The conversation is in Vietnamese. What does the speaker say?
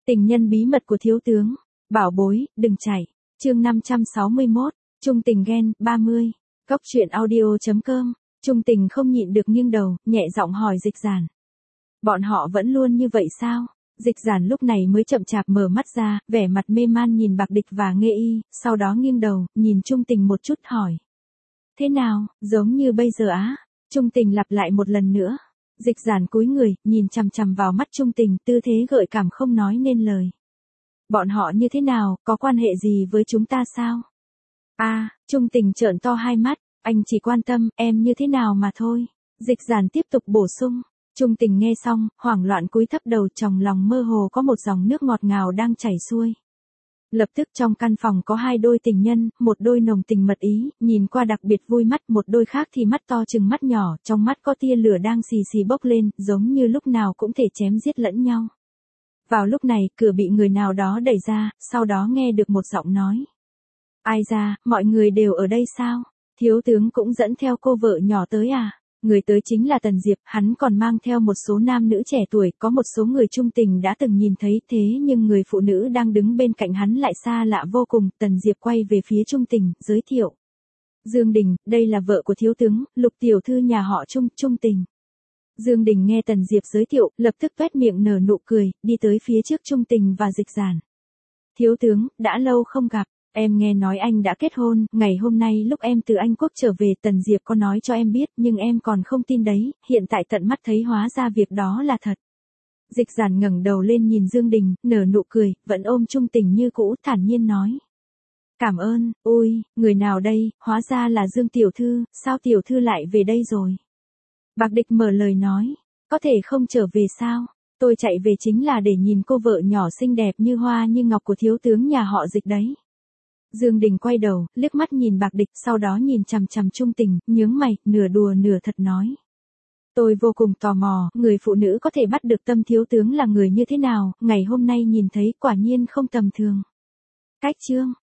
Tình nhân bí mật của thiếu tướng. Bảo bối, đừng chạy. Chương 561. Trung tình ghen, 30. Góc truyện audio.com. Trung tình không nhịn được nghiêng đầu, nhẹ giọng hỏi Dịch Giản. Bọn họ vẫn luôn như vậy sao? Dịch Giản lúc này mới chậm chạp mở mắt ra, vẻ mặt mê man nhìn Bạc Địch và Nghê Y, sau đó nghiêng đầu, nhìn Trung tình một chút hỏi. Thế nào, giống như bây giờ á? Trung tình lặp lại một lần nữa. Dịch Giản cúi người, nhìn chằm chằm vào mắt Trung tình, tư thế gợi cảm không nói nên lời. Bọn họ như thế nào, có quan hệ gì với chúng ta sao? Trung tình trợn to hai mắt, anh chỉ quan tâm, em như thế nào mà thôi. Dịch Giản tiếp tục bổ sung. Trung tình nghe xong, hoảng loạn cúi thấp đầu, trong lòng mơ hồ có một dòng nước ngọt ngào đang chảy xuôi. Lập tức trong căn phòng có hai đôi tình nhân, một đôi nồng tình mật ý, nhìn qua đặc biệt vui mắt, một đôi khác thì mắt to chừng mắt nhỏ, trong mắt có tia lửa đang xì xì bốc lên, giống như lúc nào cũng thể chém giết lẫn nhau. Vào lúc này, cửa bị người nào đó đẩy ra, sau đó nghe được một giọng nói. Ai ra, mọi người đều ở đây sao? Thiếu tướng cũng dẫn theo cô vợ nhỏ tới à? Người tới chính là Tần Diệp, hắn còn mang theo một số nam nữ trẻ tuổi, có một số người trung tình đã từng nhìn thấy, thế nhưng người phụ nữ đang đứng bên cạnh hắn lại xa lạ vô cùng. Tần Diệp quay về phía trung tình, giới thiệu. Dương Đình, đây là vợ của thiếu tướng, Lục tiểu thư nhà họ Trung tình. Dương Đình nghe Tần Diệp giới thiệu, lập tức tuét miệng nở nụ cười, đi tới phía trước Trung tình và Dịch Giản. Thiếu tướng, đã lâu không gặp. Em nghe nói anh đã kết hôn, ngày hôm nay lúc em từ Anh Quốc trở về Tần Diệp có nói cho em biết, nhưng em còn không tin đấy, hiện tại tận mắt thấy hóa ra việc đó là thật. Dịch Giản ngẩng đầu lên nhìn Dương Đình, nở nụ cười, vẫn ôm Trung tình như cũ, thản nhiên nói. Cảm ơn, ôi, người nào đây, hóa ra là Dương tiểu thư, sao tiểu thư lại về đây rồi? Bạc Địch mở lời nói, có thể không trở về sao? Tôi chạy về chính là để nhìn cô vợ nhỏ xinh đẹp như hoa như ngọc của thiếu tướng nhà họ Dịch đấy. Dương Đình quay đầu, liếc mắt nhìn Bạc Địch, sau đó nhìn chằm chằm Trung tình, nhướng mày, nửa đùa nửa thật nói. Tôi vô cùng tò mò, người phụ nữ có thể bắt được tâm thiếu tướng là người như thế nào, ngày hôm nay nhìn thấy quả nhiên không tầm thường. Cách chương.